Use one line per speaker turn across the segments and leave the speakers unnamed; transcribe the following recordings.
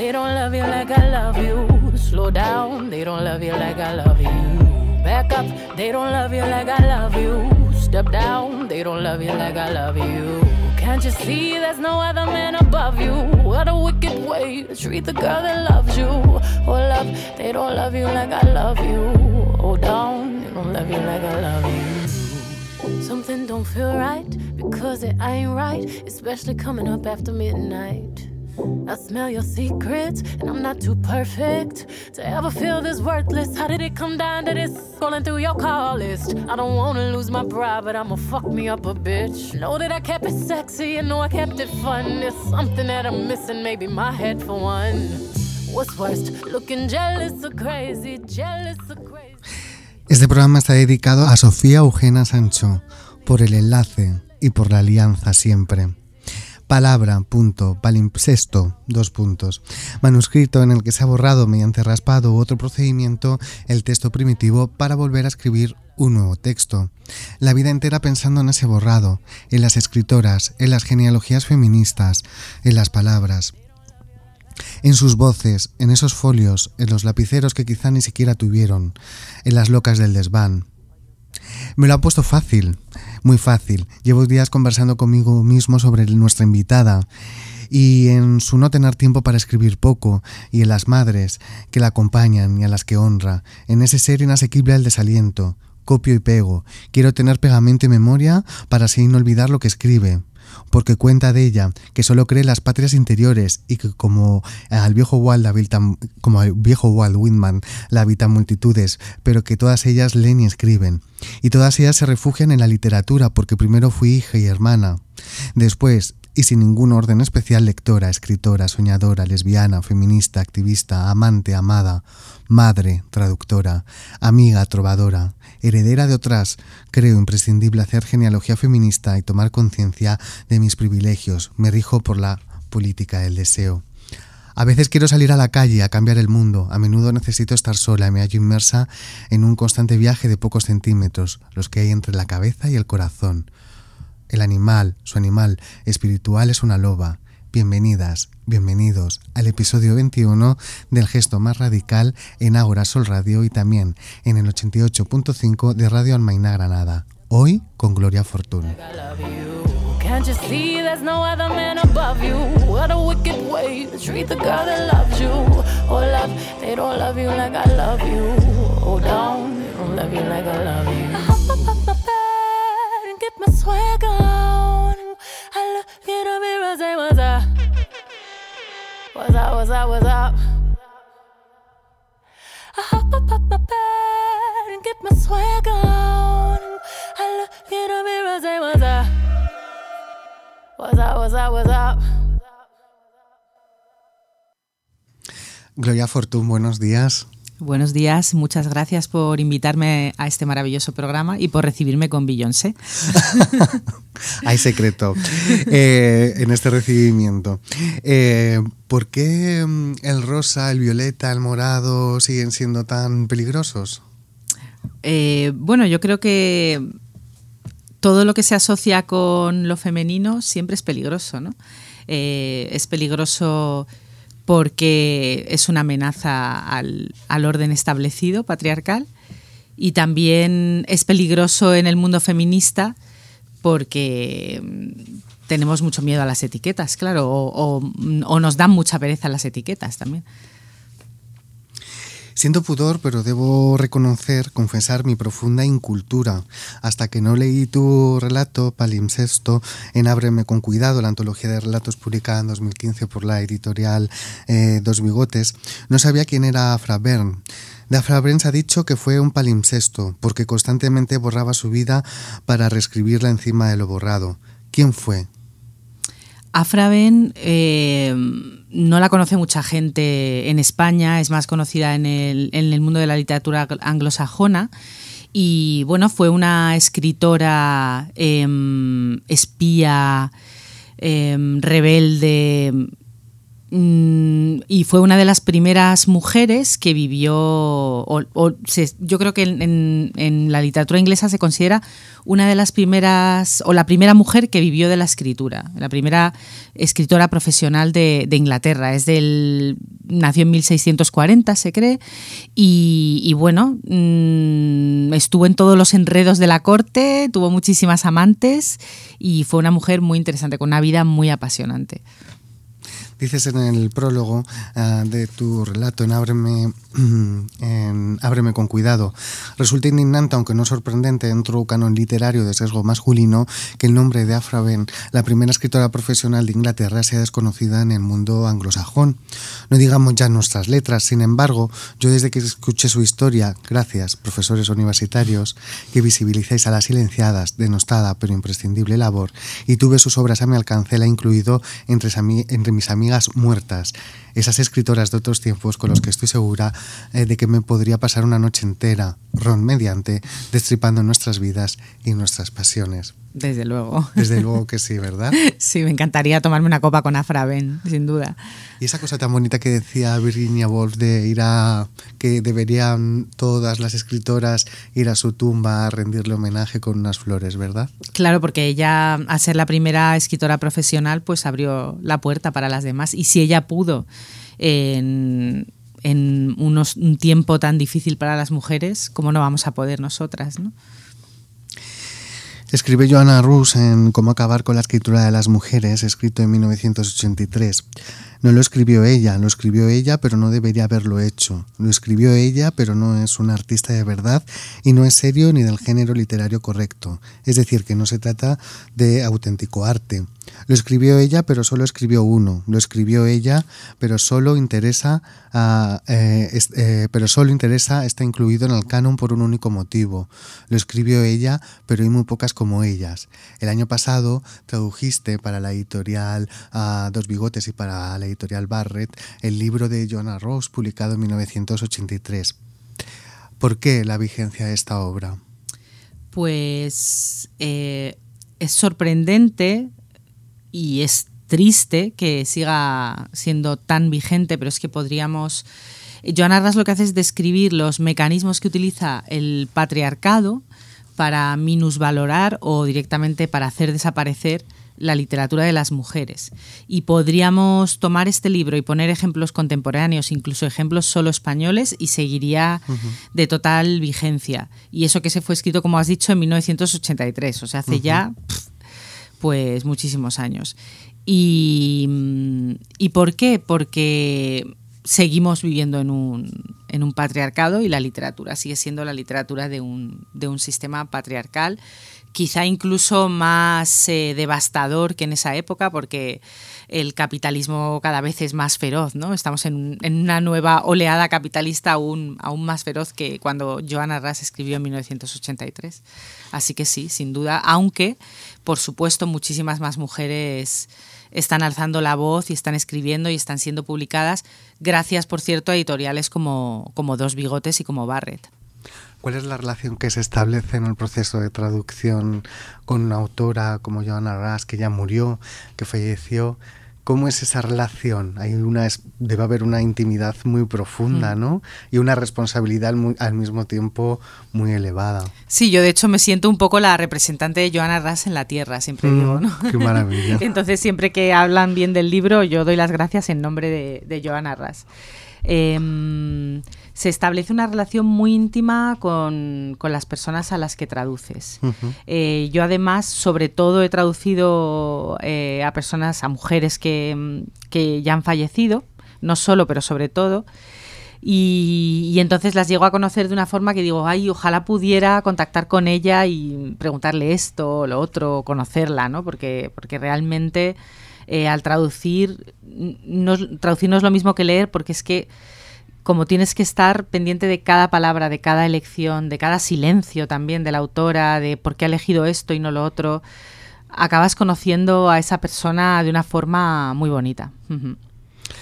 they don't love you like I love you. Slow down, they don't love you like I love you. Back up, they don't love you like I love you. Step down, they don't love you like I love you. Can't you see there's no other man above you? What a wicked way to treat the girl that loves you. Oh love, they don't love you like I love you. Oh down, they don't love you like I love you. Something don't feel right because it ain't right, especially coming up after midnight. I smell your secrets and I'm not too perfect to ever feel this worthless. How did it come down to this? Scrolling through your call list. I don't wanna lose my pride, but I'ma fuck me up a bitch. Know that I kept it sexy and know I kept it fun. There's something that I'm missing, maybe my head for one. What's worst, looking jealous or crazy, jealous or crazy.
Este programa está dedicado a Sofía Eugenia Sancho, por el enlace y por la alianza siempre. Palabra.palimpsesto, manuscrito en el que se ha borrado mediante raspado u otro procedimiento el texto primitivo para volver a escribir un nuevo texto. La vida entera pensando en ese borrado, en las escritoras, en las genealogías feministas, en las palabras, en sus voces, en esos folios, en los lapiceros que quizá ni siquiera tuvieron, en las locas del desván. Me lo ha puesto fácil, muy fácil. Llevo días conversando conmigo mismo sobre nuestra invitada y en su no tener tiempo para escribir poco, y en las madres que la acompañan y a las que honra, en ese ser inasequible al desaliento. Copio y pego. Quiero tener pegamento y memoria para así no olvidar lo que escribe. Porque cuenta de ella que solo cree en las patrias interiores y que como el viejo Walt Whitman la habitan multitudes, pero que todas ellas leen y escriben. Y todas ellas se refugian en la literatura porque primero fui hija y hermana. Después, y sin ningún orden especial, lectora, escritora, soñadora, lesbiana, feminista, activista, amante, amada, madre, traductora, amiga, trovadora, heredera de otras. Creo imprescindible hacer genealogía feminista y tomar conciencia de mis privilegios. Me rijo por la política del deseo. A veces quiero salir a la calle a cambiar el mundo. A menudo necesito estar sola y me hallo inmersa en un constante viaje de pocos centímetros, los que hay entre la cabeza y el corazón. El animal, su animal espiritual es una loba. Bienvenidas, bienvenidos al episodio 21 del Gesto Más Radical en Ágora Sol Radio y también en el 88.5 de Radio Almaina Granada. Hoy con Gloria Fortún.
Can't you see there's no other man above you? What a wicked way to treat the girl that loves you. Oh love, they don't love you like I love you. Oh down, they don't love you like I love you. I hop up my bed and get my swag on. I look in the mirror, say what's up? What's up, what's up, what's up? I hop up my bed and get my swag on. I look in the mirror, say what's up? What's up, what's up, what's up?
Gloria Fortún, buenos días.
Buenos días, muchas gracias por invitarme a este maravilloso programa y por recibirme con Beyoncé.
Hay secreto en este recibimiento. ¿Por qué el rosa, el violeta, el morado siguen siendo tan peligrosos?
Bueno, yo creo que todo lo que se asocia con lo femenino siempre es peligroso, ¿no? Es peligroso porque es una amenaza al orden establecido, patriarcal, y también es peligroso en el mundo feminista porque tenemos mucho miedo a las etiquetas, claro, o nos dan mucha pereza las etiquetas también.
Siento pudor, pero debo confesar mi profunda incultura. Hasta que no leí tu relato, Palimpsesto, en Ábreme con cuidado, la antología de relatos publicada en 2015 por la editorial Dos Bigotes, no sabía quién era Afra Bern. De Afra Bern se ha dicho que fue un palimpsesto, porque constantemente borraba su vida para reescribirla encima de lo borrado. ¿Quién fue?
Afra Bern no la conoce mucha gente en España, es más conocida en el mundo de la literatura anglosajona y bueno, fue una escritora espía, rebelde, y fue una de las primeras mujeres que vivió, yo creo que en la literatura inglesa se considera una de las primeras, o la primera mujer que vivió de la escritura, la primera escritora profesional de Inglaterra. Nació en 1640, se cree, y bueno, estuvo en todos los enredos de la corte, tuvo muchísimas amantes y fue una mujer muy interesante, con una vida muy apasionante.
Dices en el prólogo de tu relato en Ábreme con cuidado: resulta indignante, aunque no sorprendente, dentro del canon literario de sesgo masculino, que el nombre de Aphra Behn, la primera escritora profesional de Inglaterra, sea desconocida en el mundo anglosajón. No digamos ya nuestras letras. Sin embargo, yo desde que escuché su historia, gracias, profesores universitarios, que visibilizáis a la silenciada, denostada pero imprescindible labor, y tuve sus obras a mi alcance, la he incluido entre mis amigas muertas, esas escritoras de otros tiempos con los que estoy segura de que me podría pasar una noche entera, ron mediante, destripando nuestras vidas y nuestras pasiones.
Desde luego.
Desde luego que sí, ¿verdad?
Sí, me encantaría tomarme una copa con Aphra Behn, sin duda.
Y esa cosa tan bonita que decía Virginia Woolf de que deberían todas las escritoras ir a su tumba a rendirle homenaje con unas flores, ¿verdad? Claro,
porque ella, al ser la primera escritora profesional, pues abrió la puerta para las demás. Y si ella pudo en un tiempo tan difícil para las mujeres, ¿cómo no vamos a poder nosotras, no?
Escribe Joanna Russ en Cómo acabar con la escritura de las mujeres, escrito en 1983. No lo escribió ella, pero no debería haberlo hecho. Lo escribió ella, pero no es una artista de verdad y no es serio ni del género literario correcto. Es decir, que no se trata de auténtico arte. Lo escribió ella, pero solo escribió uno. Lo escribió ella, pero solo interesa está incluido en el canon por un único motivo. Lo escribió ella, pero hay muy pocas como ellas. El año pasado tradujiste para la editorial Dos Bigotes y para la editorial Barrett el libro de Joanna Russ, publicado en 1983. ¿Por qué la vigencia de esta obra?
Pues es sorprendente y es triste que siga siendo tan vigente, pero es que podríamos... Joanna Russ lo que hace es describir los mecanismos que utiliza el patriarcado para minusvalorar o directamente para hacer desaparecer la literatura de las mujeres. Y podríamos tomar este libro y poner ejemplos contemporáneos, incluso ejemplos solo españoles, y seguiría de total vigencia. Y eso que se fue escrito, como has dicho, en 1983, o sea, hace ya pues muchísimos años. ¿Y por qué? Porque seguimos viviendo en un patriarcado y la literatura sigue siendo la literatura de un sistema patriarcal, quizá incluso más devastador que en esa época, porque el capitalismo cada vez es más feroz, ¿no? Estamos en una nueva oleada capitalista aún más feroz que cuando Joanna Russ escribió en 1983. Así que sí, sin duda, aunque, por supuesto, muchísimas más mujeres están alzando la voz y están escribiendo y están siendo publicadas, gracias, por cierto, a editoriales como Dos Bigotes y como Barrett.
¿Cuál es la relación que se establece en el proceso de traducción con una autora como Joanna Russ, que ya murió, que falleció? ¿Cómo es esa relación? Debe haber una intimidad muy profunda, ¿no? Y una responsabilidad al mismo tiempo muy elevada.
Sí, yo de hecho me siento un poco la representante de Joanna Russ en la tierra, siempre digo, ¿no?
¡Qué maravilla!
Entonces, siempre que hablan bien del libro, yo doy las gracias en nombre de Joanna Russ. Se establece una relación muy íntima con las personas a las que traduces. Yo además, sobre todo, he traducido a mujeres que ya han fallecido, no solo, pero sobre todo, y entonces las llego a conocer de una forma que digo, ay, ojalá pudiera contactar con ella y preguntarle esto o lo otro, conocerla, ¿no? Porque realmente al traducir no es lo mismo que leer, porque es que como tienes que estar pendiente de cada palabra, de cada elección, de cada silencio también de la autora, de por qué ha elegido esto y no lo otro, acabas conociendo a esa persona de una forma muy bonita.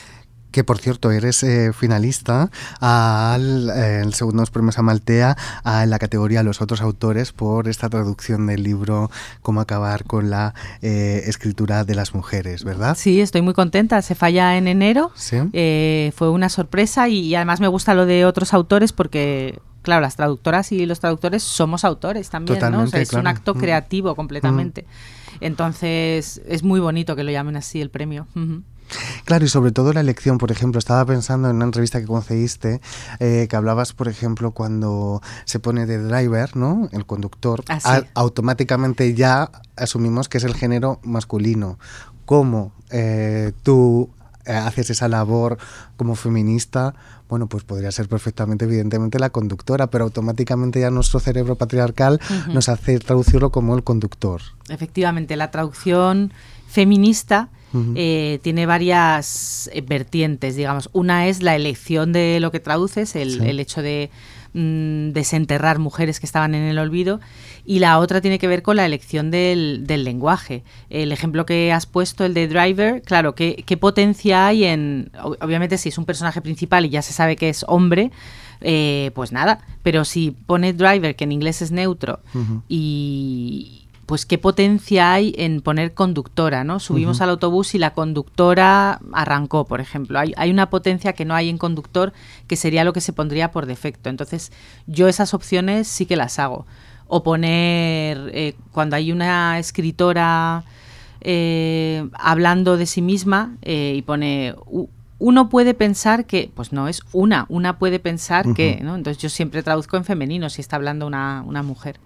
Que por cierto, eres finalista al segundo premios Amaltea en la categoría Los otros autores por esta traducción del libro Cómo acabar con la escritura de las mujeres, ¿verdad?
Sí, estoy muy contenta. Se falla en enero.
¿Sí?
Fue una sorpresa y además me gusta lo de otros autores porque, claro, las traductoras y los traductores somos autores también.
Totalmente,
¿no? O sea, es
claro.
un acto creativo completamente. Entonces es muy bonito que lo llamen así el premio.
Claro, y sobre todo la elección, por ejemplo, estaba pensando en una entrevista que concediste, que hablabas, por ejemplo, cuando se pone de driver, ¿no? El conductor, automáticamente ya asumimos que es el género masculino. ¿Cómo tú haces esa labor como feminista? Bueno, pues podría ser perfectamente, evidentemente, la conductora, pero automáticamente ya nuestro cerebro patriarcal nos hace traducirlo como el conductor.
Efectivamente, la traducción feminista tiene varias vertientes, digamos. Una es la elección de lo que traduces, el hecho de desenterrar mujeres que estaban en el olvido, y la otra tiene que ver con la elección del lenguaje. El ejemplo que has puesto, el de Driver, claro, ¿qué potencia hay en...? Obviamente, si es un personaje principal y ya se sabe que es hombre, pues nada, pero si pone Driver, que en inglés es neutro, y... pues qué potencia hay en poner conductora, ¿no? Subimos al autobús y la conductora arrancó, por ejemplo. Hay una potencia que no hay en conductor, que sería lo que se pondría por defecto. Entonces, yo esas opciones sí que las hago. O poner, cuando hay una escritora hablando de sí misma y pone... uno puede pensar que, pues no, es una puede pensar que, ¿no? Entonces yo siempre traduzco en femenino si está hablando una mujer.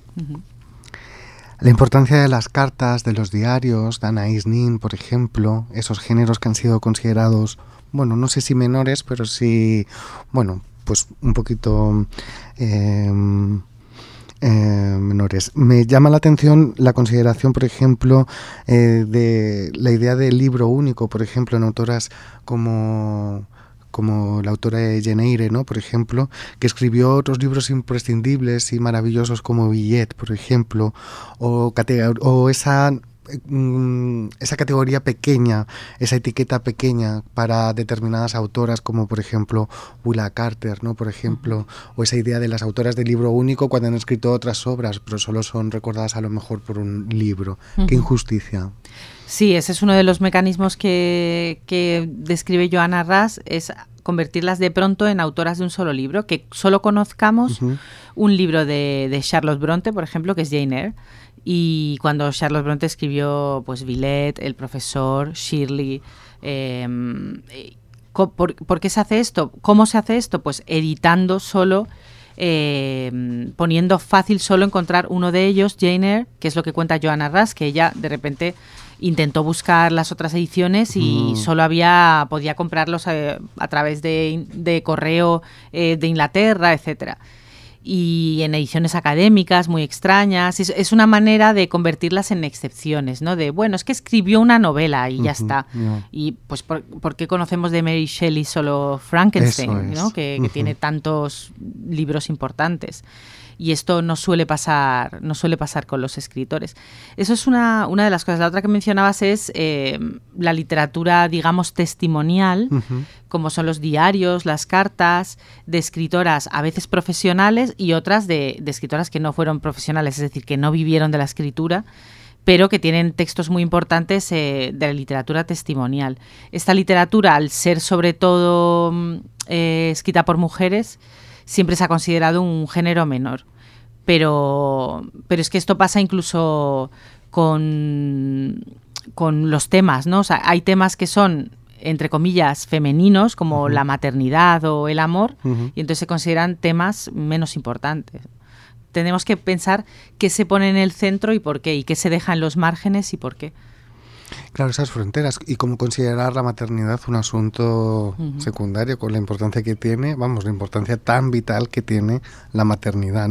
La importancia de las cartas, de los diarios, de Anaïs Nin, por ejemplo, esos géneros que han sido considerados, bueno, no sé si menores, pero sí, bueno, pues un poquito menores. Me llama la atención la consideración, por ejemplo, de la idea del libro único, por ejemplo, en autoras como la autora de Jane Eyre, ¿no? Por ejemplo, que escribió otros libros imprescindibles y maravillosos como Billet, por ejemplo, o esa categoría pequeña, esa etiqueta pequeña para determinadas autoras como por ejemplo Willa Carter, ¿no? Por ejemplo, o esa idea de las autoras del libro único cuando han escrito otras obras, pero solo son recordadas a lo mejor por un libro. ¡Qué injusticia!
Sí, ese es uno de los mecanismos que describe Joanna Russ, es convertirlas de pronto en autoras de un solo libro, que solo conozcamos un libro de Charlotte Bronte, por ejemplo, que es Jane Eyre, y cuando Charlotte Bronte escribió pues Villette, El profesor, Shirley, ¿por qué se hace esto? ¿Cómo se hace esto? Pues editando solo, poniendo fácil solo encontrar uno de ellos, Jane Eyre, que es lo que cuenta Joanna Russ, que ella de repente intentó buscar las otras ediciones y solo podía comprarlos a través de correo de Inglaterra, etcétera. Y en ediciones académicas muy extrañas. Es una manera de convertirlas en excepciones, ¿no? De, bueno, es que escribió una novela y ya está. Y pues, ¿por qué conocemos de Mary Shelley solo Frankenstein, ¿no? Que tiene tantos libros importantes? Y esto no suele pasar con los escritores. Eso es una de las cosas. La otra que mencionabas es la literatura, digamos, testimonial, como son los diarios, las cartas de escritoras a veces profesionales y otras de escritoras que no fueron profesionales, es decir, que no vivieron de la escritura, pero que tienen textos muy importantes de la literatura testimonial. Esta literatura, al ser sobre todo escrita por mujeres, siempre se ha considerado un género menor. Pero es que esto pasa incluso con los temas, ¿no? O sea, hay temas que son, entre comillas, femeninos, como la maternidad o el amor, y entonces se consideran temas menos importantes. Tenemos que pensar qué se pone en el centro y por qué, y qué se deja en los márgenes y por qué.
Claro, esas fronteras y cómo considerar la maternidad un asunto secundario con la importancia que tiene, la importancia tan vital que tiene la maternidad, ¿no?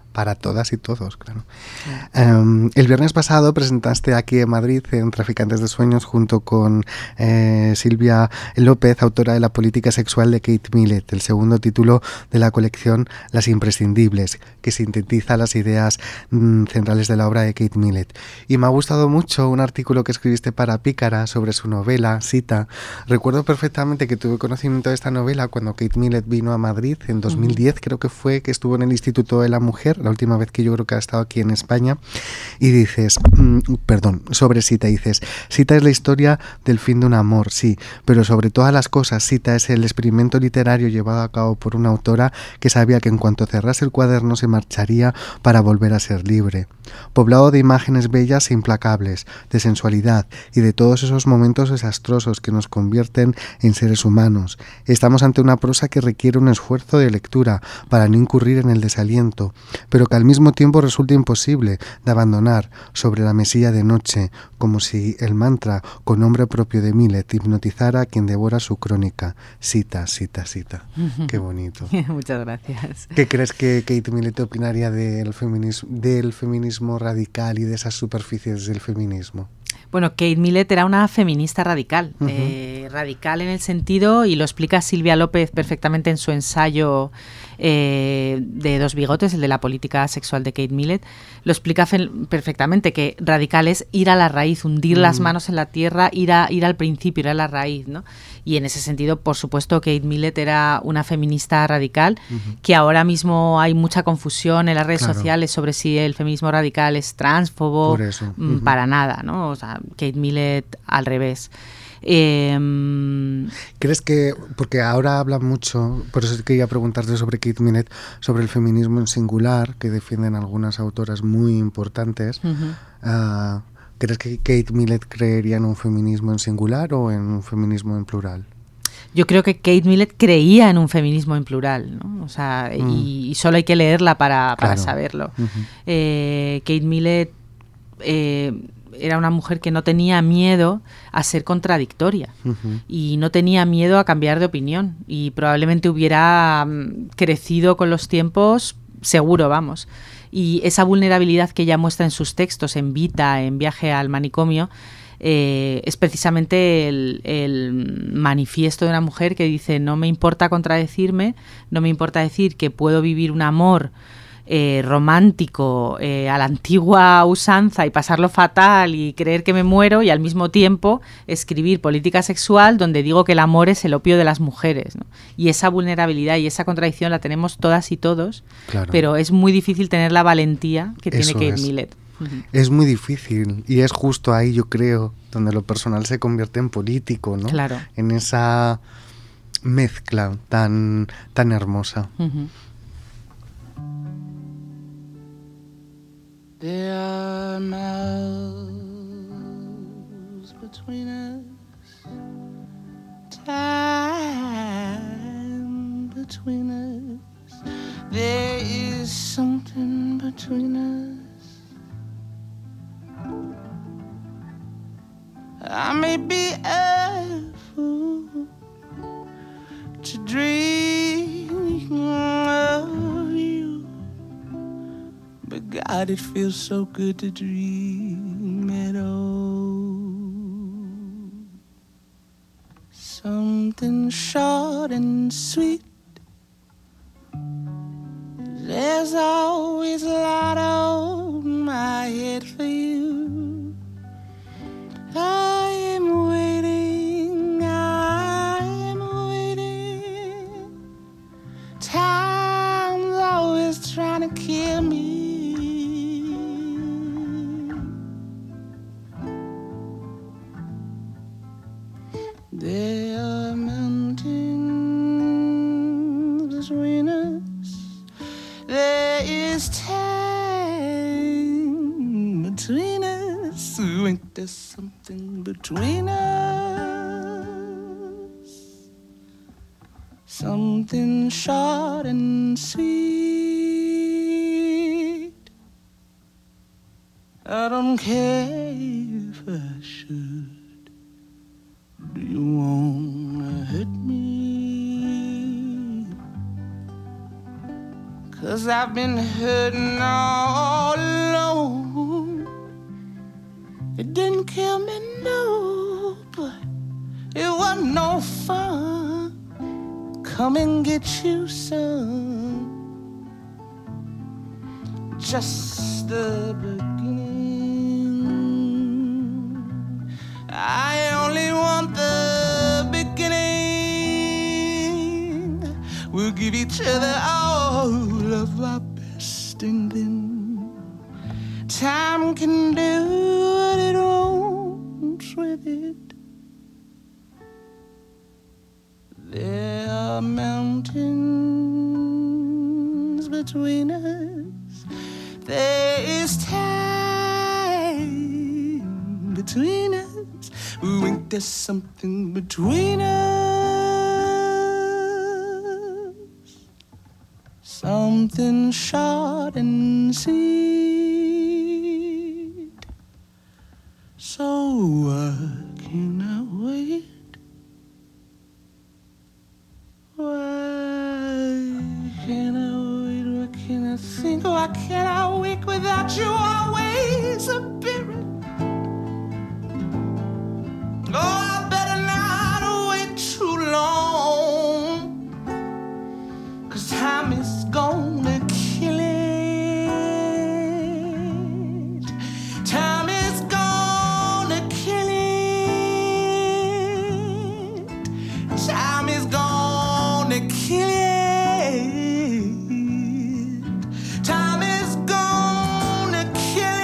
para todas y todos, claro. El viernes pasado presentaste aquí en Madrid, en Traficantes de Sueños, junto con Silvia López, autora de La política sexual de Kate Millett, el segundo título de la colección Las imprescindibles, que sintetiza las ideas centrales de la obra de Kate Millett. Y me ha gustado mucho un artículo que escribiste para Pícara sobre su novela, Cita. Recuerdo perfectamente que tuve conocimiento de esta novela cuando Kate Millett vino a Madrid en 2010, creo que fue, que estuvo en el Instituto de la Mujer, la última vez que yo creo que ha estado aquí en España, y dices, sobre Cita, dices, Cita es la historia del fin de un amor, sí, pero sobre todas las cosas, Cita es el experimento literario llevado a cabo por una autora que sabía que en cuanto cerrase el cuaderno se marcharía para volver a ser libre. Poblado de imágenes bellas e implacables, de sensualidad y de todos esos momentos desastrosos que nos convierten en seres humanos. Estamos ante una prosa que requiere un esfuerzo de lectura para no incurrir en el desaliento, pero que al mismo tiempo resulta imposible de abandonar sobre la mesilla de noche, como si el mantra con nombre propio de Millett hipnotizara a quien devora su crónica. Cita, cita, cita. Qué bonito.
Muchas gracias.
¿Qué crees que Kate Millett opinaría del feminismo radical y de esas superficies del feminismo?
Bueno, Kate Millett era una feminista radical, radical en el sentido, y lo explica Silvia López perfectamente en su ensayo de Dos bigotes, el de la política sexual de Kate Millett, lo explica perfectamente, que radical es ir a la raíz, hundir las manos en la tierra, ir al principio, ir a la raíz, ¿no? Y en ese sentido, por supuesto, Kate Millett era una feminista radical, que ahora mismo hay mucha confusión en las redes sociales sobre si el feminismo radical es transfobo.
Por eso.
Para nada, ¿no? O sea, Kate Millett al revés.
¿Crees que, porque ahora hablan mucho, por eso quería preguntarte sobre Kate Millett, sobre el feminismo en singular, que defienden algunas autoras muy importantes, ¿crees que Kate Millett creería en un feminismo en singular o en un feminismo en plural?
Yo creo que Kate Millett creía en un feminismo en plural, ¿no? O sea, y solo hay que leerla para saberlo. Kate Millett era una mujer que no tenía miedo a ser contradictoria y no tenía miedo a cambiar de opinión, y probablemente hubiera crecido con los tiempos, seguro, vamos. Y esa vulnerabilidad que ella muestra en sus textos, en Vita, en Viaje al manicomio, es precisamente el manifiesto de una mujer que dice: no me importa contradecirme, no me importa decir que puedo vivir un amor romántico a la antigua usanza y pasarlo fatal y creer que me muero, y al mismo tiempo escribir política sexual donde digo que el amor es el opio de las mujeres, ¿no? Y esa vulnerabilidad y esa contradicción la tenemos todas y todos, pero es muy difícil tener la valentía que tiene Kate Millett.
Es muy difícil, y es justo ahí, yo creo, donde lo personal se convierte en político, ¿no?
Claro.
En esa mezcla tan hermosa.
There are miles between us, time between us. There is something between us. I may be a fool to dream of you, but God, it feels so good to dream at all. Something short and sweet. There's always a lot on my head for you. I am waiting, I am waiting. Time's always trying to kill me. There are mountains between us. There is time between us. Ain't there something between us? Something short and sweet. I don't care if I should. Do you wanna hurt me? 'cause I've been hurting all alone. It didn't kill me, no, but it wasn't no fun. Come and get you some. Just the beginning. I only want the beginning. We'll give each other all of our best, and then time can do what it wants with it. There are mountains between us. There is time between us. Wait, there's something between us. Something short and sweet. So what can I wait? Why can't I wait? What can I think? Why can't I wake without you always appearing? Oh, I better not wait too long, 'cause time is gonna kill it. Time is gonna kill it. Time is gonna kill it. Time is gonna kill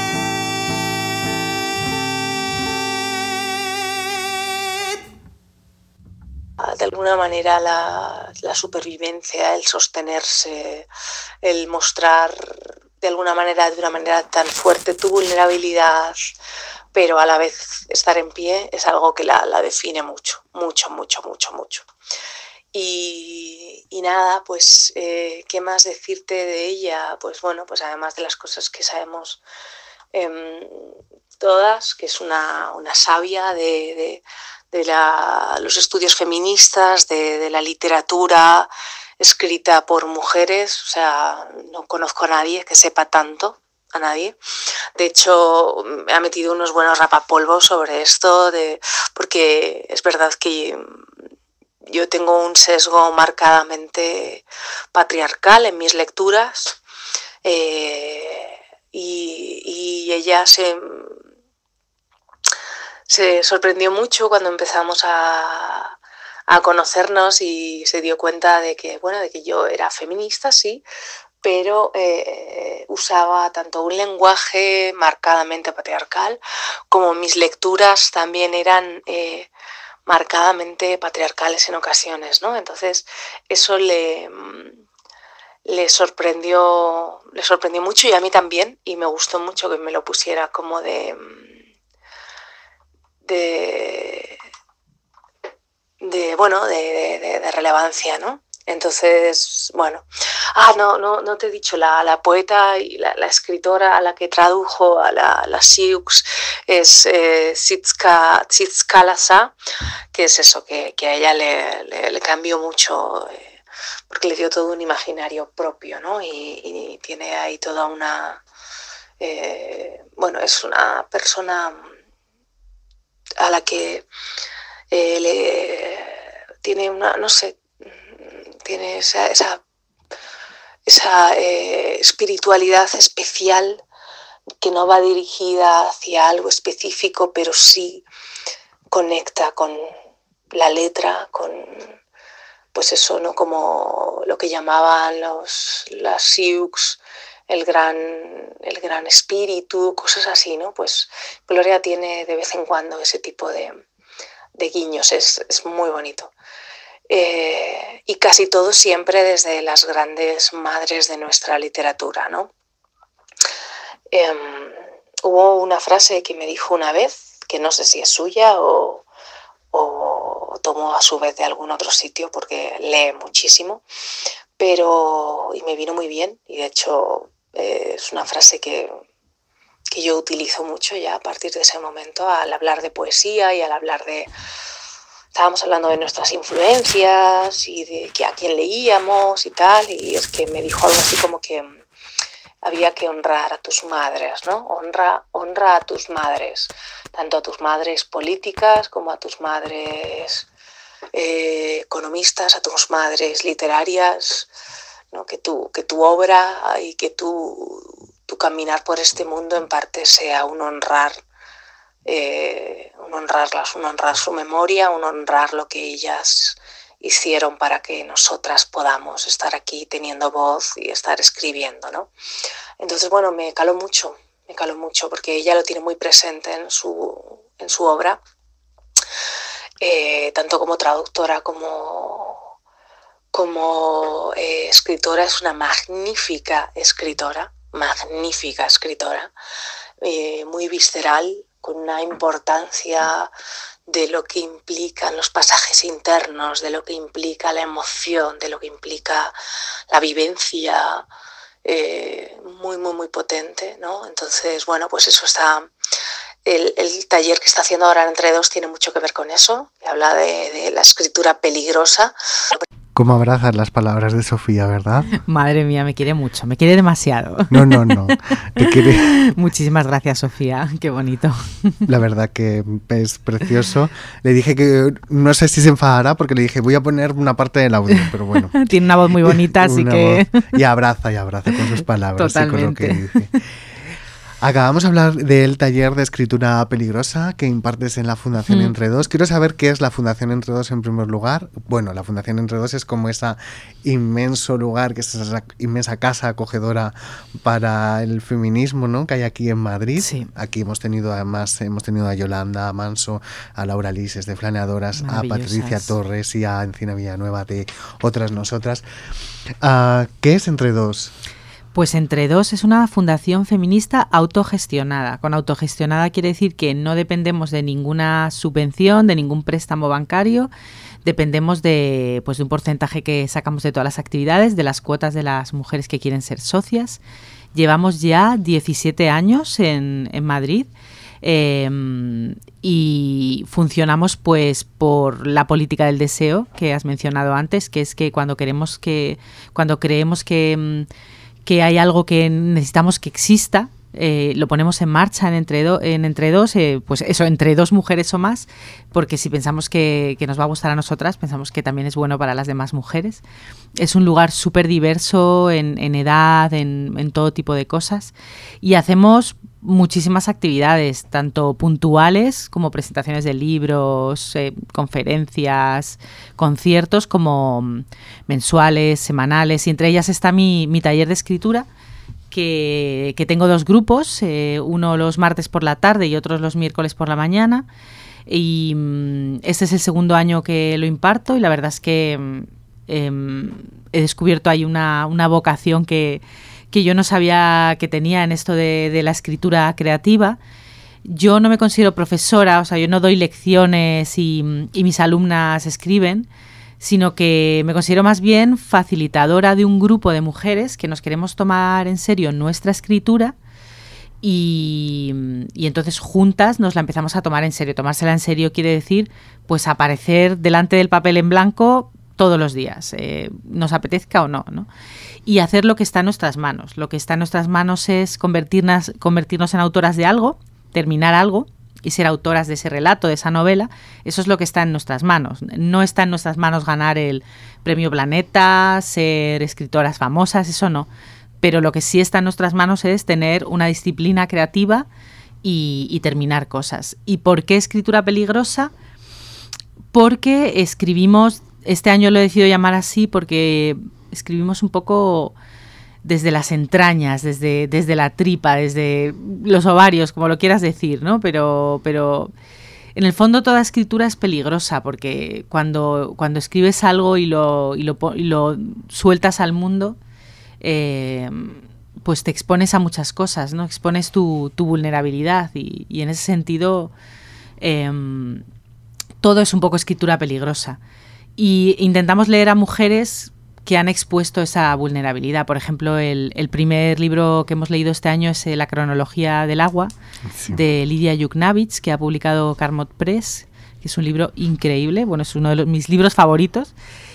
it.
De alguna manera la supervivencia, el sostenerse, el mostrar de alguna manera, de una manera tan fuerte tu vulnerabilidad, pero a la vez estar en pie, es algo que la define mucho, mucho, mucho, mucho, mucho. Y nada, pues, ¿qué más decirte de ella? Pues bueno, pues además de las cosas que sabemos todas, que es una sabia de los estudios feministas, de la literatura escrita por mujeres. O sea, no conozco a nadie que sepa tanto, a nadie. De hecho, me ha metido unos buenos rapapolvos sobre esto, porque es verdad que yo tengo un sesgo marcadamente patriarcal en mis lecturas, y ella se sorprendió mucho cuando empezamos a conocernos y se dio cuenta de que yo era feminista, sí, pero usaba tanto un lenguaje marcadamente patriarcal como mis lecturas también eran marcadamente patriarcales en ocasiones, ¿no? Entonces eso le sorprendió mucho, y a mí también, y me gustó mucho que me lo pusiera como de relevancia, ¿no? Entonces, bueno. No te he dicho, la poeta y la escritora a la que tradujo a la Sioux es Tzitz Kalaza, que es eso, que a ella le cambió mucho, porque le dio todo un imaginario propio, ¿no? Y tiene ahí toda una... es una persona a la que tiene una, no sé, tiene esa espiritualidad especial que no va dirigida hacia algo específico, pero sí conecta con la letra, con, pues eso, ¿no? Como lo que llamaban las Sioux, el gran espíritu, cosas así, ¿no? Pues Gloria tiene de vez en cuando ese tipo de guiños, es muy bonito. Y casi todo siempre desde las grandes madres de nuestra literatura, ¿no? Hubo una frase que me dijo una vez, que no sé si es suya o tomó a su vez de algún otro sitio, porque lee muchísimo, y me vino muy bien, y de hecho es una frase que yo utilizo mucho ya a partir de ese momento al hablar de poesía y al hablar de estábamos hablando de nuestras influencias y de a quién leíamos y tal, y es que me dijo algo así como que había que honrar a tus madres, ¿no? Honra a tus madres, tanto a tus madres políticas como a tus madres economistas, a tus madres literarias, ¿no? Que tu obra y que tu caminar por este mundo en parte sea un honrarlas, un honrar su memoria, un honrar lo que ellas hicieron para que nosotras podamos estar aquí teniendo voz y estar escribiendo, ¿no? Entonces, bueno, me caló mucho porque ella lo tiene muy presente en su obra, tanto como traductora como escritora. Es una magnífica escritora, muy visceral, con una importancia de lo que implican los pasajes internos, de lo que implica la emoción, de lo que implica la vivencia, muy, muy, muy potente, ¿no? Entonces, bueno, pues eso está... El taller que está haciendo ahora en Entre Dos tiene mucho que ver con eso. Habla de la escritura peligrosa.
¿Cómo abrazas las palabras de Sofía, verdad?
Madre mía, me quiere mucho, me quiere demasiado.
No, te quiere...
Muchísimas gracias, Sofía, qué bonito.
La verdad que es precioso. Le dije que no sé si se enfadará porque le dije voy a poner una parte del audio, pero bueno.
Tiene una voz muy bonita, así que...
Y abraza con sus palabras.
Totalmente.
Y con lo que dice. Acabamos de hablar del taller de escritura peligrosa que impartes en la Fundación Entre Dos. Quiero saber qué es la Fundación Entre Dos en primer lugar. Bueno, la Fundación Entre Dos es como ese inmenso lugar, que es esa inmensa casa acogedora para el feminismo, ¿no?, que hay aquí en Madrid.
Sí.
Aquí hemos tenido a Yolanda Manso, a Laura Lises de Flaneadoras, a Patricia Torres y a Encina Villanueva de Otras Nosotras. ¿Qué es Entre Dos?
Pues Entre Dos es una fundación feminista autogestionada. Con autogestionada quiere decir que no dependemos de ninguna subvención, de ningún préstamo bancario. Dependemos de un porcentaje que sacamos de todas las actividades, de las cuotas de las mujeres que quieren ser socias. Llevamos ya 17 años en Madrid. Y funcionamos pues por la política del deseo que has mencionado antes, que es que cuando creemos que hay algo que necesitamos que exista, lo ponemos en marcha en Entre Dos, pues eso, entre dos mujeres o más, porque si pensamos que nos va a gustar a nosotras, pensamos que también es bueno para las demás mujeres. Es un lugar súper diverso en edad, en todo tipo de cosas, y hacemos muchísimas actividades, tanto puntuales como presentaciones de libros, conferencias, conciertos, como mensuales, semanales, y entre ellas está mi taller de escritura, que tengo dos grupos, uno los martes por la tarde y otros los miércoles por la mañana, y este es el segundo año que lo imparto, y la verdad es que he descubierto ahí una vocación que yo no sabía que tenía en esto de la escritura creativa. Yo no me considero profesora, o sea, yo no doy lecciones y mis alumnas escriben, sino que me considero más bien facilitadora de un grupo de mujeres que nos queremos tomar en serio nuestra escritura y entonces juntas nos la empezamos a tomar en serio. Tomársela en serio quiere decir pues aparecer delante del papel en blanco todos los días, nos apetezca o no, ¿no? Y hacer lo que está en nuestras manos. Lo que está en nuestras manos es convertirnos en autoras de algo, terminar algo y ser autoras de ese relato, de esa novela. Eso es lo que está en nuestras manos. No está en nuestras manos ganar el Premio Planeta, ser escritoras famosas, eso no. Pero lo que sí está en nuestras manos es tener una disciplina creativa y terminar cosas. ¿Y por qué escritura peligrosa? Porque escribimos, este año lo he decidido llamar así porque escribimos un poco desde las entrañas, desde la tripa, desde los ovarios, como lo quieras decir, ¿no? Pero en el fondo toda escritura es peligrosa porque cuando escribes algo y lo sueltas al mundo, pues te expones a muchas cosas, ¿no? Expones tu vulnerabilidad y en ese sentido todo es un poco escritura peligrosa. Y intentamos leer a mujeres que han expuesto esa vulnerabilidad. Por ejemplo, el primer libro que hemos leído este año es La cronología del agua, sí, de Lidia Yuknavitch, que ha publicado Carmot Press, Es un libro increíble, bueno, es uno de mis libros favoritos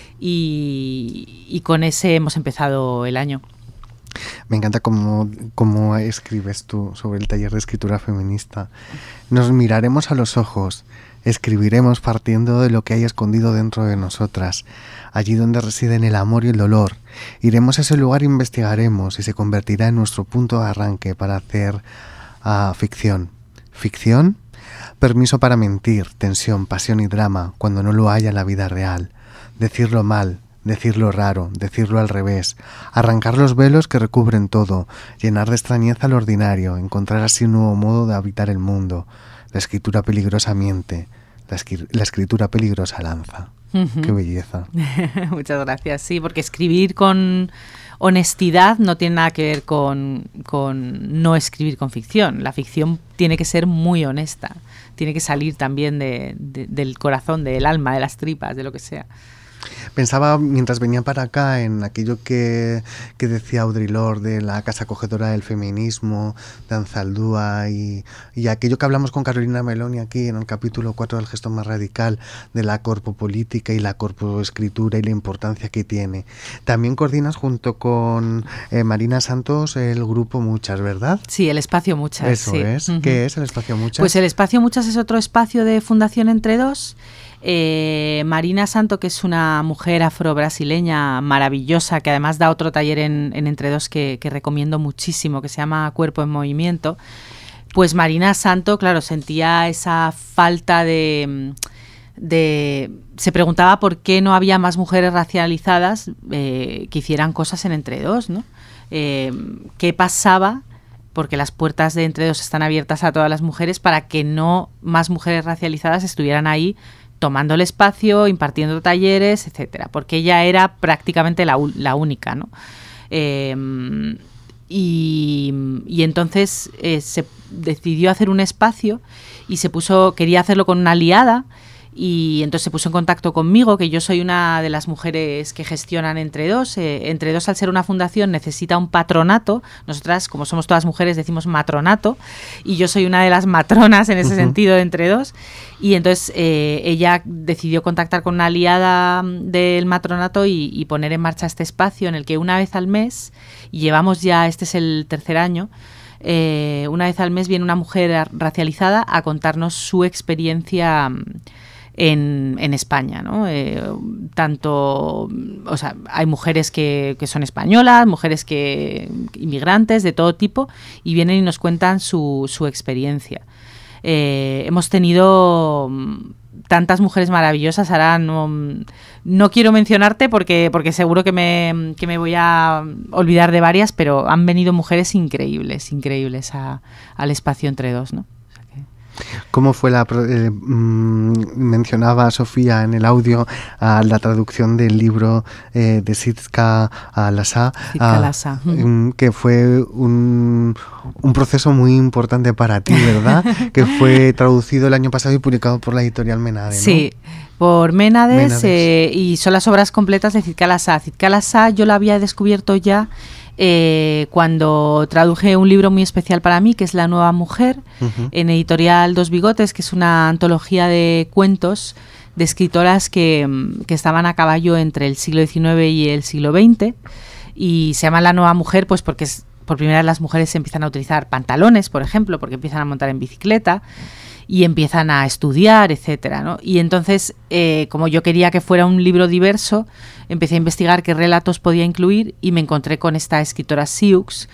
y con ese hemos empezado el año.
Me encanta cómo escribes tú sobre el taller de escritura feminista. Nos miraremos a los ojos, escribiremos partiendo de lo que hay escondido dentro de nosotras, allí donde residen el amor y el dolor. Iremos a ese lugar e investigaremos y se convertirá en nuestro punto de arranque para hacer ficción. ¿Ficción? Permiso para mentir, tensión, pasión y drama cuando no lo haya en la vida real. Decirlo mal, decirlo raro, decirlo al revés, arrancar los velos que recubren todo, llenar de extrañeza lo ordinario, encontrar así un nuevo modo de habitar el mundo. La escritura peligrosa miente, la escritura peligrosa lanza. ¡Qué belleza!
Muchas gracias. Sí, porque escribir con honestidad no tiene nada que ver con no escribir con ficción. La ficción tiene que ser muy honesta, tiene que salir también del corazón, del alma, de las tripas, de lo que sea.
Pensaba mientras venía para acá en aquello que decía Audre Lorde de la casa acogedora del feminismo, de Anzaldúa y aquello que hablamos con Carolina Meloni aquí en el capítulo 4 del gesto más radical de la corpopolítica y la corpoescritura y la importancia que tiene. También coordinas junto con Marina Santos el grupo Muchas, ¿verdad?
Sí, el Espacio Muchas.
Eso
sí.
es. ¿Qué es el Espacio Muchas?
Pues el Espacio Muchas es otro espacio de Fundación Entre Dos. Marina Santo, que es una mujer afro-brasileña maravillosa, que además da otro taller en Entre Dos que recomiendo muchísimo, que se llama Cuerpo en Movimiento. Pues Marina Santo, claro, sentía esa falta de se preguntaba por qué no había más mujeres racializadas que hicieran cosas en Entre Dos, ¿no? ¿Qué pasaba? Porque las puertas de Entre Dos están abiertas a todas las mujeres para que no más mujeres racializadas estuvieran ahí tomando el espacio, impartiendo talleres, etcétera, porque ella era prácticamente la única, ¿no? Y entonces se decidió hacer un espacio y quería hacerlo con una aliada. Y entonces se puso en contacto conmigo, que yo soy una de las mujeres que gestionan Entre Dos. Entre Dos, al ser una fundación, necesita un patronato. Nosotras, como somos todas mujeres, decimos matronato. Y yo soy una de las matronas en ese sentido de Entre Dos. Y entonces ella decidió contactar con una aliada del matronato y poner en marcha este espacio en el que una vez al mes, y llevamos ya, este es el tercer año, una vez al mes viene una mujer racializada a contarnos su experiencia en España, ¿no? Tanto, o sea, hay mujeres que son españolas, mujeres inmigrantes de todo tipo, y vienen y nos cuentan su experiencia. Hemos tenido tantas mujeres maravillosas. Ahora no quiero mencionarte porque seguro que me voy a olvidar de varias, pero han venido mujeres increíbles al espacio Entre Dos, ¿no?
¿Cómo fue mencionaba Sofía en el audio la traducción del libro de Sitka Lassa, que fue un proceso muy importante para ti, ¿verdad? Que fue traducido el año pasado y publicado por la editorial Menade, ¿no?
Sí, por Menades. Y son las obras completas de Sitka Lassa. Sitka Lassa yo la había descubierto ya cuando traduje un libro muy especial para mí, que es La Nueva Mujer, en editorial Dos Bigotes, que es una antología de cuentos de escritoras que estaban a caballo entre el siglo XIX y el siglo XX, y se llama La Nueva Mujer pues porque por primera vez las mujeres empiezan a utilizar pantalones, por ejemplo, porque empiezan a montar en bicicleta y empiezan a estudiar, etcétera, ¿no? Y entonces, como yo quería que fuera un libro diverso, empecé a investigar qué relatos podía incluir y me encontré con esta escritora Sioux,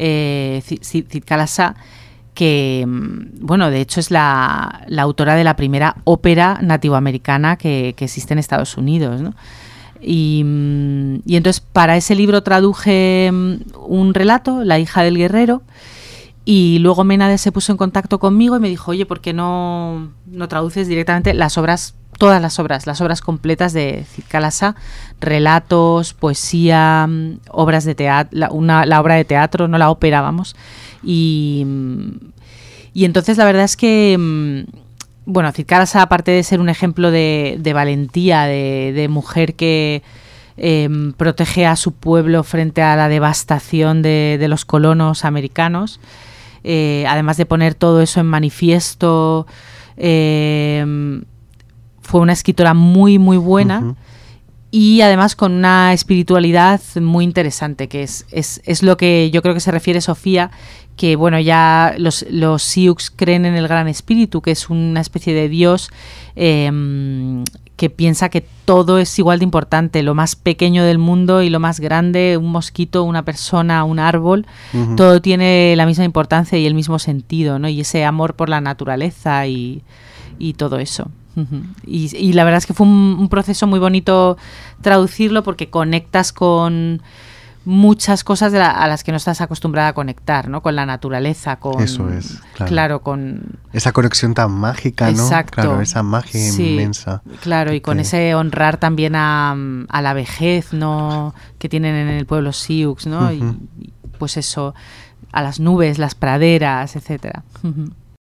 Sitka Lassa, que, bueno, de hecho es la autora de la primera ópera nativoamericana que existe en Estados Unidos, ¿no? Y entonces para ese libro traduje un relato, La hija del guerrero. Y luego Menades se puso en contacto conmigo y me dijo, oye, ¿por qué no traduces directamente todas las obras completas de Sitka Lassa, relatos, poesía, obras de teatro, la obra de teatro, no la ópera, vamos? Y entonces la verdad es que, bueno, Sitka Lassa, aparte de ser un ejemplo de valentía, de mujer que protege a su pueblo frente a la devastación de los colonos americanos, además de poner todo eso en manifiesto, fue una escritora muy, muy buena. Uh-huh. Y además con una espiritualidad muy interesante, que es lo que yo creo que se refiere Sofía, que bueno, ya los Sioux creen en el Gran Espíritu, que es una especie de Dios que piensa que todo es igual de importante, lo más pequeño del mundo y lo más grande, un mosquito, una persona, un árbol, uh-huh. Todo tiene la misma importancia y el mismo sentido, ¿no? Y ese amor por la naturaleza y todo eso. Uh-huh. Y la verdad es que fue un proceso muy bonito traducirlo, porque conectas con muchas cosas a las que no estás acostumbrada a conectar, ¿no? Con la naturaleza, con...
Eso es,
claro, con...
esa conexión tan mágica, ¿no?
Exacto.
Claro, esa magia inmensa.
Claro, y con ese honrar también a la vejez, ¿no? Que tienen en el pueblo Sioux, ¿no? Uh-huh. Y pues eso, a las nubes, las praderas, etcétera. Uh-huh.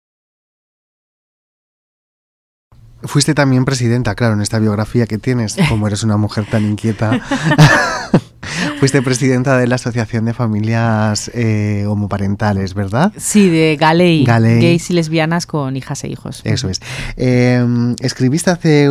Fuiste también presidenta, claro, en esta biografía que tienes, como eres una mujer tan inquieta. Fuiste presidenta de la Asociación de Familias Homoparentales, ¿verdad?
Sí, de Galey, gays y lesbianas con hijas e hijos.
Eso es. Escribiste hace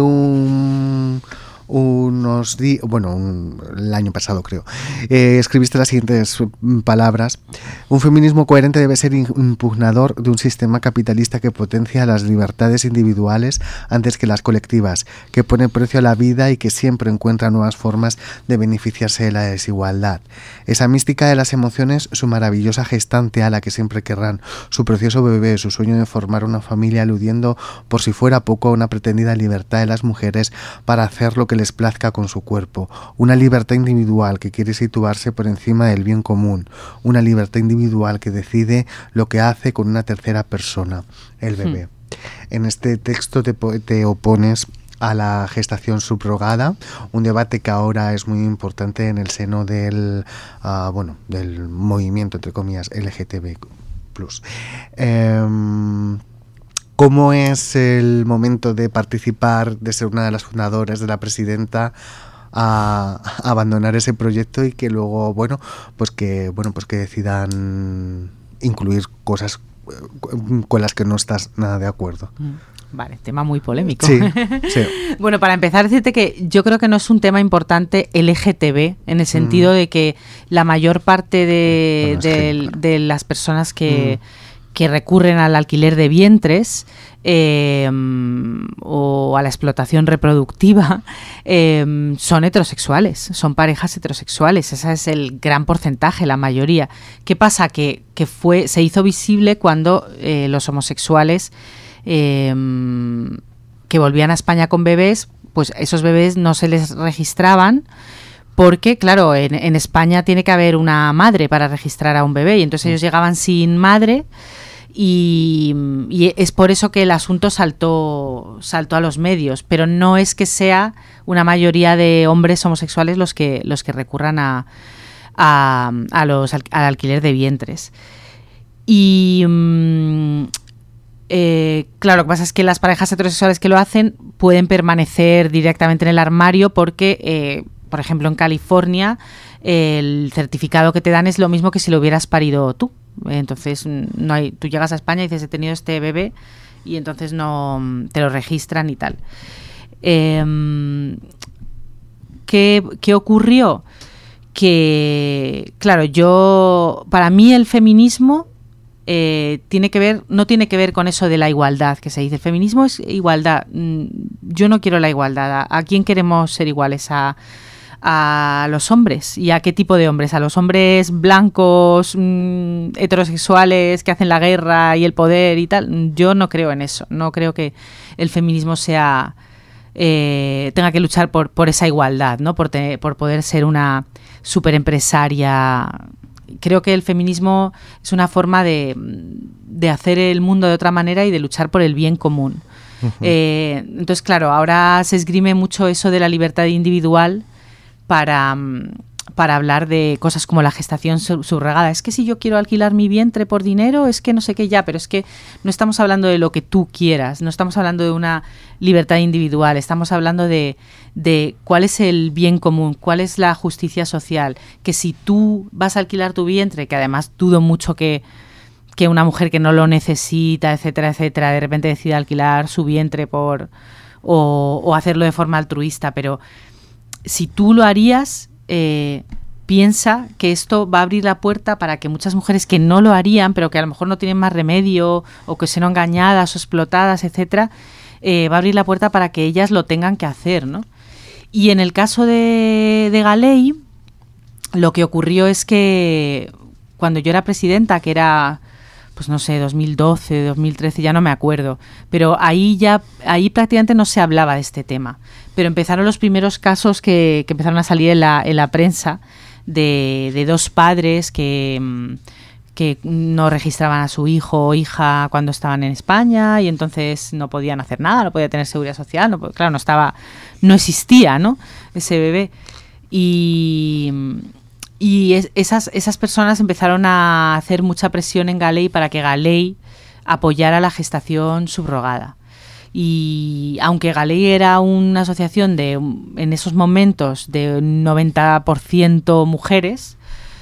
unos días, el año pasado creo, escribiste las siguientes palabras: un feminismo coherente debe ser impugnador de un sistema capitalista que potencia las libertades individuales antes que las colectivas, que pone precio a la vida y que siempre encuentra nuevas formas de beneficiarse de la desigualdad. Esa mística de las emociones, su maravillosa gestante a la que siempre querrán, su precioso bebé, su sueño de formar una familia, aludiendo por si fuera poco a una pretendida libertad de las mujeres para hacer lo que les plazca con su cuerpo, una libertad individual que quiere situarse por encima del bien común, una libertad individual que decide lo que hace con una tercera persona, el bebé. En este texto te opones a la gestación subrogada, un debate que ahora es muy importante en el seno del movimiento, entre comillas, LGTB+. ¿Cómo es el momento de participar, de ser una de las fundadoras, de la presidenta, a abandonar ese proyecto y que luego, que decidan incluir cosas con las que no estás nada de acuerdo?
Vale, tema muy polémico.
Sí.
Bueno, para empezar, decirte que yo creo que no es un tema importante LGTB, en el sentido de que la mayor parte de las personas que recurren al alquiler de vientres o a la explotación reproductiva son heterosexuales, son parejas heterosexuales. Ese es el gran porcentaje, la mayoría. ¿Qué pasa? Que se hizo visible cuando los homosexuales que volvían a España con bebés, pues esos bebés no se les registraban, porque, claro, en España tiene que haber una madre para registrar a un bebé, y entonces ellos llegaban sin madre, y es por eso que el asunto saltó a los medios, pero no es que sea una mayoría de hombres homosexuales los que recurran al alquiler de vientres. Y claro, lo que pasa es que las parejas heterosexuales que lo hacen pueden permanecer directamente en el armario porque, por ejemplo, en California el certificado que te dan es lo mismo que si lo hubieras parido tú. Entonces tú llegas a España y dices, he tenido este bebé, y entonces no te lo registran y tal. ¿Qué ocurrió? Que, claro, para mí el feminismo no tiene que ver con eso de la igualdad que se dice. El feminismo es igualdad. Yo no quiero la igualdad. ¿A quién queremos ser iguales? A los hombres. ¿Y a qué tipo de hombres? ¿A los hombres blancos, heterosexuales, que hacen la guerra y el poder y tal? Yo no creo en eso. No creo que el feminismo tenga que luchar por esa igualdad, ¿no? Por poder ser una superempresaria. Creo que el feminismo es una forma de hacer el mundo de otra manera y de luchar por el bien común. Uh-huh. Entonces, claro, ahora se esgrime mucho eso de la libertad individual para hablar de cosas como la gestación subrogada. Es que si yo quiero alquilar mi vientre por dinero, es que no sé qué ya, pero es que no estamos hablando de lo que tú quieras, no estamos hablando de una libertad individual, estamos hablando de cuál es el bien común, cuál es la justicia social, que si tú vas a alquilar tu vientre, que además dudo mucho que una mujer que no lo necesita, etcétera, etcétera, de repente decida alquilar su vientre por o hacerlo de forma altruista, pero si tú lo harías, piensa que esto va a abrir la puerta para que muchas mujeres que no lo harían, pero que a lo mejor no tienen más remedio, o que sean engañadas o explotadas, etcétera, va a abrir la puerta para que ellas lo tengan que hacer, ¿no? Y en el caso de Galey, lo que ocurrió es que cuando yo era presidenta, que era, pues no sé, 2012, 2013, ya no me acuerdo, pero ahí prácticamente no se hablaba de este tema. Pero empezaron los primeros casos que empezaron a salir en la prensa de dos padres que no registraban a su hijo o hija cuando estaban en España y entonces no podían hacer nada, no podía tener seguridad social, claro, no existía, ¿no?, ese bebé. Y esas personas empezaron a hacer mucha presión en Galey para que Galey apoyara la gestación subrogada. Y aunque Galey era una asociación en esos momentos de 90% mujeres,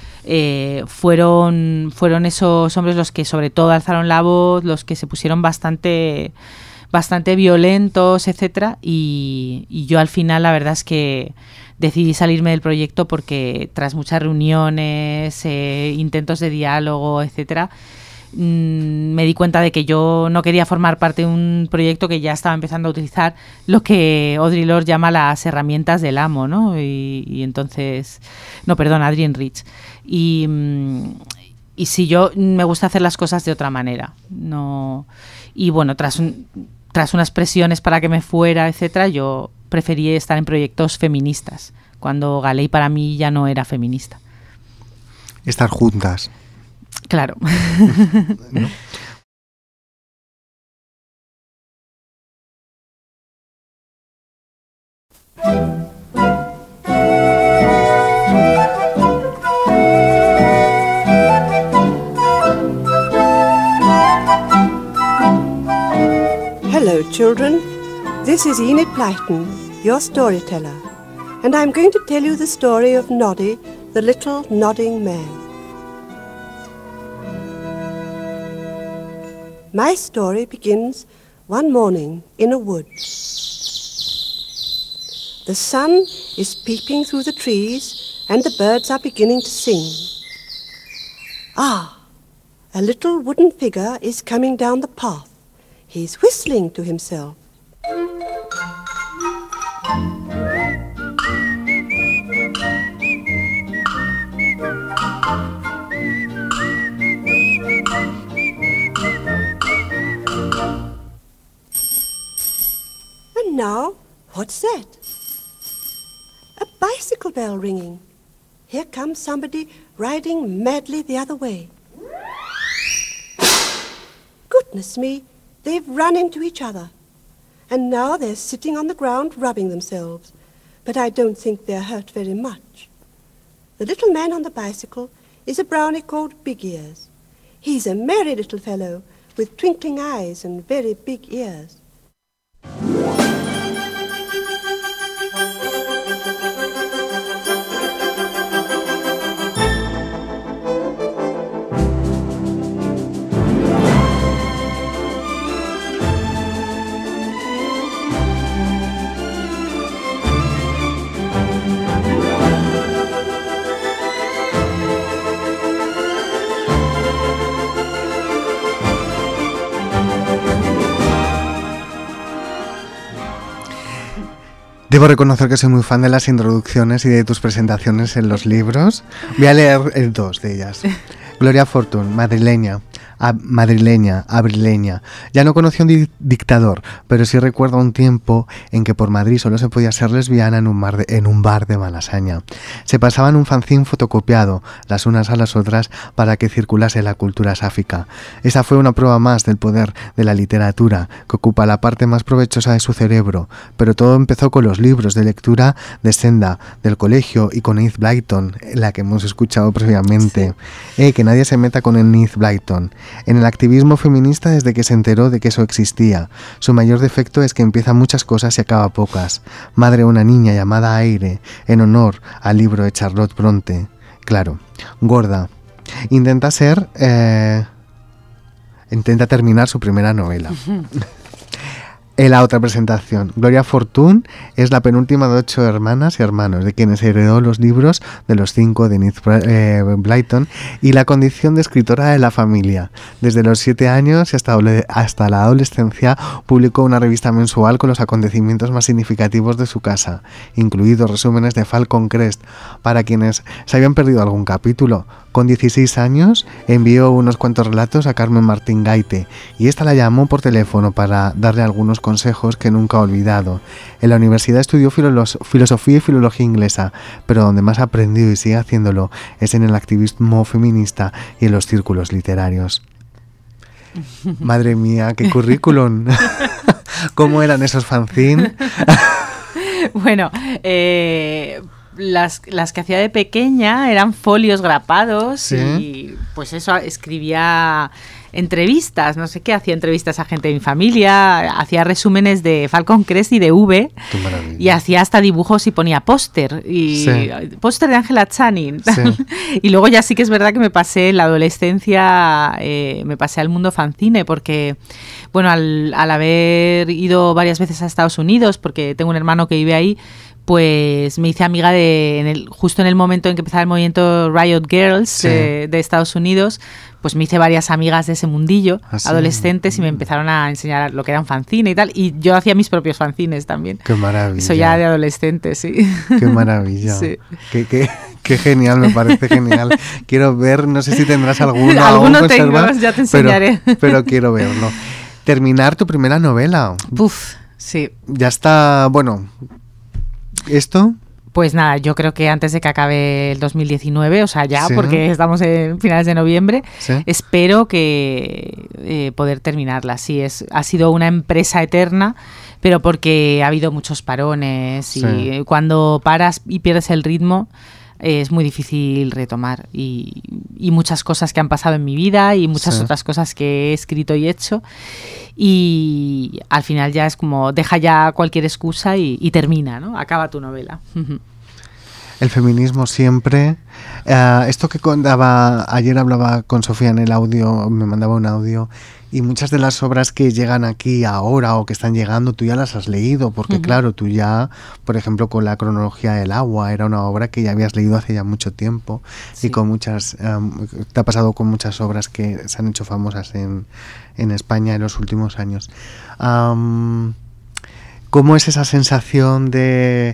fueron esos hombres los que sobre todo alzaron la voz, los que se pusieron bastante violentos, etcétera, y yo al final la verdad es que decidí salirme del proyecto porque tras muchas reuniones, intentos de diálogo, etcétera, me di cuenta de que yo no quería formar parte de un proyecto que ya estaba empezando a utilizar lo que Audre Lorde llama las herramientas del amo, ¿no? Y entonces, Adrienne Rich. Y sí, yo me gusta hacer las cosas de otra manera, no. Y bueno, tras unas presiones para que me fuera, etcétera, yo preferí estar en proyectos feministas, cuando Galey para mí ya no era feminista.
Estar juntas.
Claro.
¿No?
Hello, children. This is Enid Blyton, your storyteller, and I'm going to tell you the story of Noddy, the little nodding man. My story begins one morning in a wood. The sun is peeping through the trees and the birds are beginning to sing. Ah, a little wooden figure is coming down the path. He's whistling to himself. And now, what's that? A bicycle bell ringing. Here comes somebody riding madly the other way. Goodness me, they've run into each other. And now they're sitting on the ground rubbing themselves. But I don't think they're hurt very much. The little man on the bicycle is a brownie called Big Ears. He's a merry little fellow with twinkling eyes and very big ears.
Debo reconocer que soy muy fan de las introducciones y de tus presentaciones en los libros. Voy a leer dos de ellas. Gloria Fortune, madrileña, abrileña. Ya no conoció un dictador, pero sí recuerdo un tiempo en que por Madrid solo se podía ser lesbiana en un bar de Malasaña. Se pasaban un fanzín fotocopiado, las unas a las otras, para que circulase la cultura sáfica. Esa fue una prueba más del poder de la literatura, que ocupa la parte más provechosa de su cerebro. Pero todo empezó con los libros de lectura de Senda, del colegio, y con Enid Blyton, la que hemos escuchado previamente. Sí. Que nadie se meta con Enid Blyton. En el activismo feminista desde que se enteró de que eso existía. Su mayor defecto es que empieza muchas cosas y acaba pocas. Madre de una niña llamada Aire, en honor al libro de Charlotte Bronte. Claro, gorda. Intenta terminar su primera novela. En la otra presentación, Gloria Fortune es la penúltima de 8 hermanas y hermanos, de quienes heredó los libros de los 5 de Enid Blyton y la condición de escritora de la familia. Desde los 7 años y hasta la adolescencia publicó una revista mensual con los acontecimientos más significativos de su casa, incluidos resúmenes de Falcon Crest, para quienes se habían perdido algún capítulo. Con 16 años envió unos cuantos relatos a Carmen Martín Gaite y esta la llamó por teléfono para darle algunos consejos que nunca ha olvidado. En la universidad estudió filosofía y filología inglesa, pero donde más aprendió y sigue haciéndolo es en el activismo feminista y en los círculos literarios. Madre mía, qué currículum. ¿Cómo eran esos fanzines?
Bueno, las que hacía de pequeña eran folios grapados, ¿sí? Y pues eso, escribía entrevistas, no sé qué, hacía entrevistas a gente de mi familia, hacía resúmenes de Falcon Crest y de V, y hacía hasta dibujos y ponía póster, y póster de Angela Channing. Sí. Y luego ya sí que es verdad que me pasé en la adolescencia, me pasé al mundo fanzine, porque bueno, al haber ido varias veces a Estados Unidos, porque tengo un hermano que vive ahí, pues me hice amiga justo en el momento en que empezaba el movimiento Riot Girls de Estados Unidos, pues me hice varias amigas de ese mundillo, adolescentes, y me empezaron a enseñar lo que era un fanzine y tal, y yo hacía mis propios fanzines también.
¡Qué maravilla!
Eso ya de adolescente, sí.
¡Qué maravilla! Sí. Qué genial, me parece genial. Quiero ver, no sé si tendrás alguno.
Alguno tengo, ya te enseñaré.
Pero quiero verlo. Terminar tu primera novela.
Uf, sí.
Ya está, bueno... ¿Esto?
Pues nada, yo creo que antes de que acabe el 2019, o sea, ya, porque estamos en finales de noviembre, espero que poder terminarla. Sí, ha sido una empresa eterna, pero porque ha habido muchos parones y cuando paras y pierdes el ritmo es muy difícil retomar, y muchas cosas que han pasado en mi vida y muchas otras cosas que he escrito y hecho, y al final ya es como deja ya cualquier excusa y termina, ¿no? Acaba tu novela.
El feminismo siempre. Esto que contaba, ayer hablaba con Sofía en el audio, me mandaba un audio, y muchas de las obras que llegan aquí ahora o que están llegando, tú ya las has leído, porque claro, tú ya, por ejemplo, con la cronología del agua, era una obra que ya habías leído hace ya mucho tiempo, y con muchas, te ha pasado con muchas obras que se han hecho famosas en España en los últimos años. ¿Cómo es esa sensación de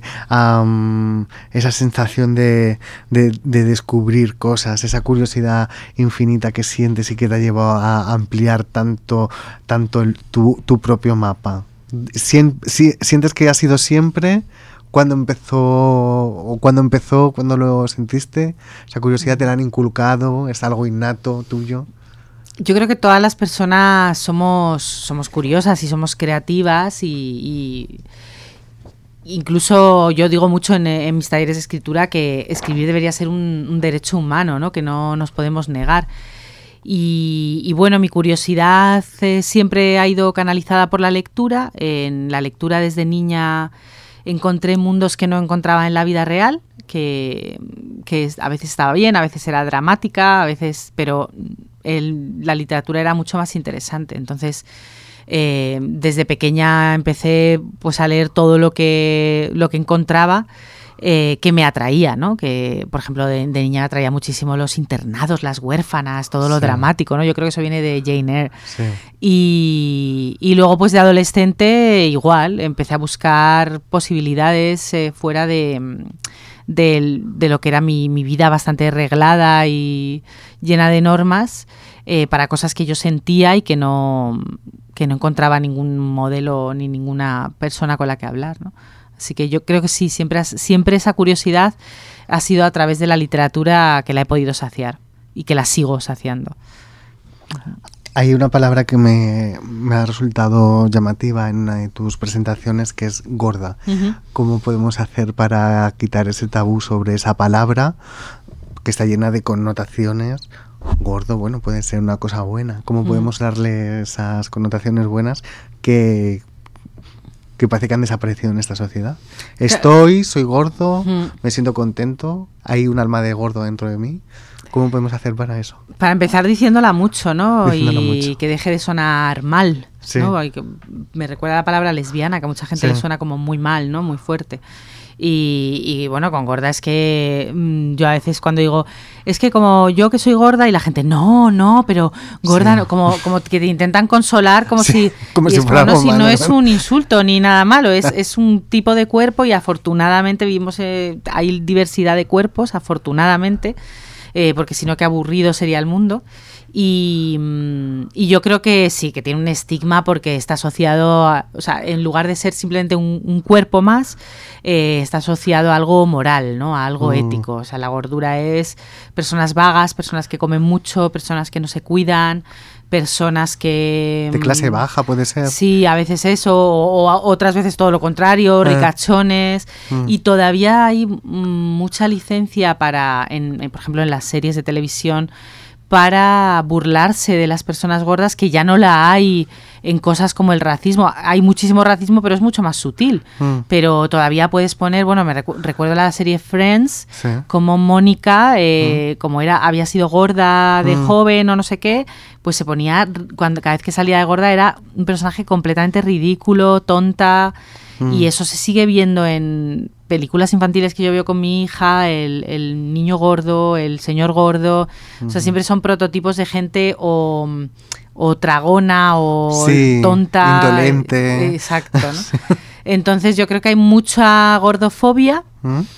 descubrir cosas, esa curiosidad infinita que sientes y que te ha llevado a ampliar tanto tu propio mapa? ¿Sientes que ha sido siempre? ¿Cuándo lo sentiste? ¿Esa curiosidad te la han inculcado? ¿Es algo innato tuyo?
Yo creo que todas las personas somos curiosas y somos creativas, y incluso yo digo mucho en mis talleres de escritura que escribir debería ser un derecho humano, ¿no? Que no nos podemos negar. Y bueno, mi curiosidad siempre ha ido canalizada por la lectura. En la lectura desde niña encontré mundos que no encontraba en la vida real, que a veces estaba bien, a veces era dramática, a veces, pero la literatura era mucho más interesante. Entonces, desde pequeña empecé pues a leer todo lo que encontraba que me atraía, ¿no? Que, por ejemplo, de niña me atraía muchísimo los internados, las huérfanas, todo lo dramático, ¿no? Yo creo que eso viene de Jane Eyre. Y luego, pues de adolescente, igual, empecé a buscar posibilidades fuera de lo que era mi vida bastante reglada y llena de normas, para cosas que yo sentía y que no encontraba ningún modelo ni ninguna persona con la que hablar, ¿no? Así que yo creo que sí, siempre esa curiosidad ha sido a través de la literatura que la he podido saciar y que la sigo saciando.
Hay una palabra que me ha resultado llamativa en una de tus presentaciones, que es gorda. ¿Cómo podemos hacer para quitar ese tabú sobre esa palabra que está llena de connotaciones? Gordo, bueno, puede ser una cosa buena. ¿Cómo podemos darle esas connotaciones buenas que parece que han desaparecido en esta sociedad? Soy gordo, me siento contento, hay un alma de gordo dentro de mí. ¿Cómo podemos hacer para eso?
Para empezar diciéndola mucho, ¿no? Diciéndolo mucho. Que deje de sonar mal.
Sí.
¿no? Me recuerda la palabra lesbiana, que a mucha gente le suena como muy mal, ¿no? Muy fuerte. Y bueno, con gorda es que yo a veces cuando digo, es que como yo que soy gorda, y la gente, no, pero gorda, como que te intentan consolar como si fuera algo malo, no es un insulto ni nada malo, es un tipo de cuerpo, y afortunadamente vivimos, hay diversidad de cuerpos, afortunadamente, porque si no, qué aburrido sería el mundo. Y yo creo que sí, que tiene un estigma porque está asociado o sea, en lugar de ser simplemente un cuerpo más, está asociado a algo moral, ¿no? A algo ético. O sea, la gordura es personas vagas, personas que comen mucho, personas que no se cuidan, personas que...
De clase baja puede ser.
Sí, a veces eso, o otras veces todo lo contrario, ricachones. Y todavía hay mucha licencia para, por ejemplo, en las series de televisión, para burlarse de las personas gordas, que ya no la hay en cosas como el racismo. Hay muchísimo racismo, pero es mucho más sutil. Pero todavía puedes poner, bueno, recuerdo la serie Friends, como Mónica, como había sido gorda de joven o no sé qué, pues se ponía, cada vez que salía de gorda era un personaje completamente ridículo, tonta, y eso se sigue viendo en películas infantiles que yo veo con mi hija, el niño gordo, el señor gordo, o sea, siempre son prototipos de gente o tragona o tonta,
indolente.
Exacto, ¿no? Entonces yo creo que hay mucha gordofobia.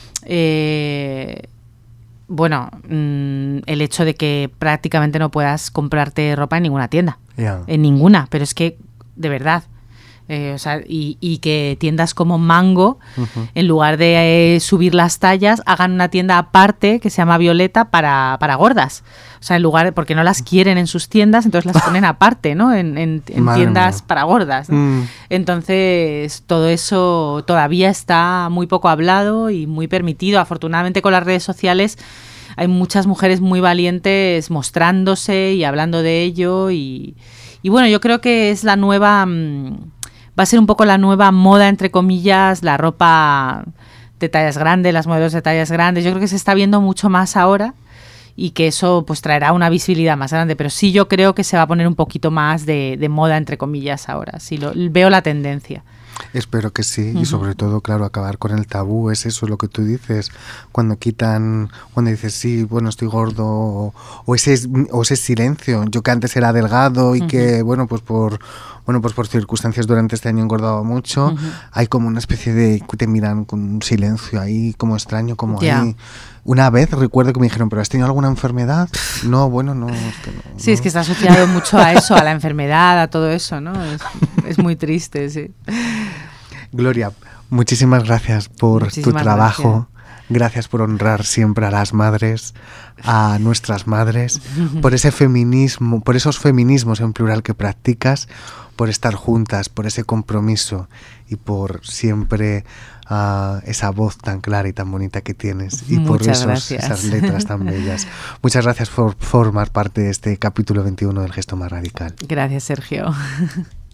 Bueno, el hecho de que prácticamente no puedas comprarte ropa en ninguna tienda, en ninguna, pero es que de verdad. O sea, y que tiendas como Mango, en lugar de subir las tallas, hagan una tienda aparte que se llama Violeta para gordas. O sea, en lugar, porque no las quieren en sus tiendas, entonces las ponen aparte, ¿no? En tiendas para gordas, ¿no? Entonces, todo eso todavía está muy poco hablado y muy permitido. Afortunadamente, con las redes sociales hay muchas mujeres muy valientes mostrándose y hablando de ello. Y bueno, yo creo que es la nueva... va a ser un poco la nueva moda, entre comillas, la ropa de tallas grandes, las modelos de tallas grandes. Yo creo que se está viendo mucho más ahora y que eso pues traerá una visibilidad más grande. Pero sí, yo creo que se va a poner un poquito más de moda, entre comillas, ahora. Sí, veo la tendencia.
Espero que sí, y sobre todo, claro, acabar con el tabú, es eso lo que tú dices, cuando dices, sí, bueno, estoy gordo, o ese silencio, yo que antes era delgado y que, pues por circunstancias durante este año he engordado mucho, hay como una especie de, te miran con un silencio ahí, como extraño, como ahí. Una vez recuerdo que me dijeron, ¿pero has tenido alguna enfermedad? No, bueno, no. Es que no,
sí, es que está asociado mucho a eso, a la enfermedad, a todo eso, ¿no? Es muy triste, sí.
Gloria, muchísimas gracias por tu trabajo. Gracias por honrar siempre a las madres, a nuestras madres, por ese feminismo, por esos feminismos en plural que practicas, por estar juntas, por ese compromiso y por siempre esa voz tan clara y tan bonita que tienes y por esas letras tan bellas. Muchas gracias por formar parte de este capítulo 21 del Gesto Más Radical.
Gracias, Sergio.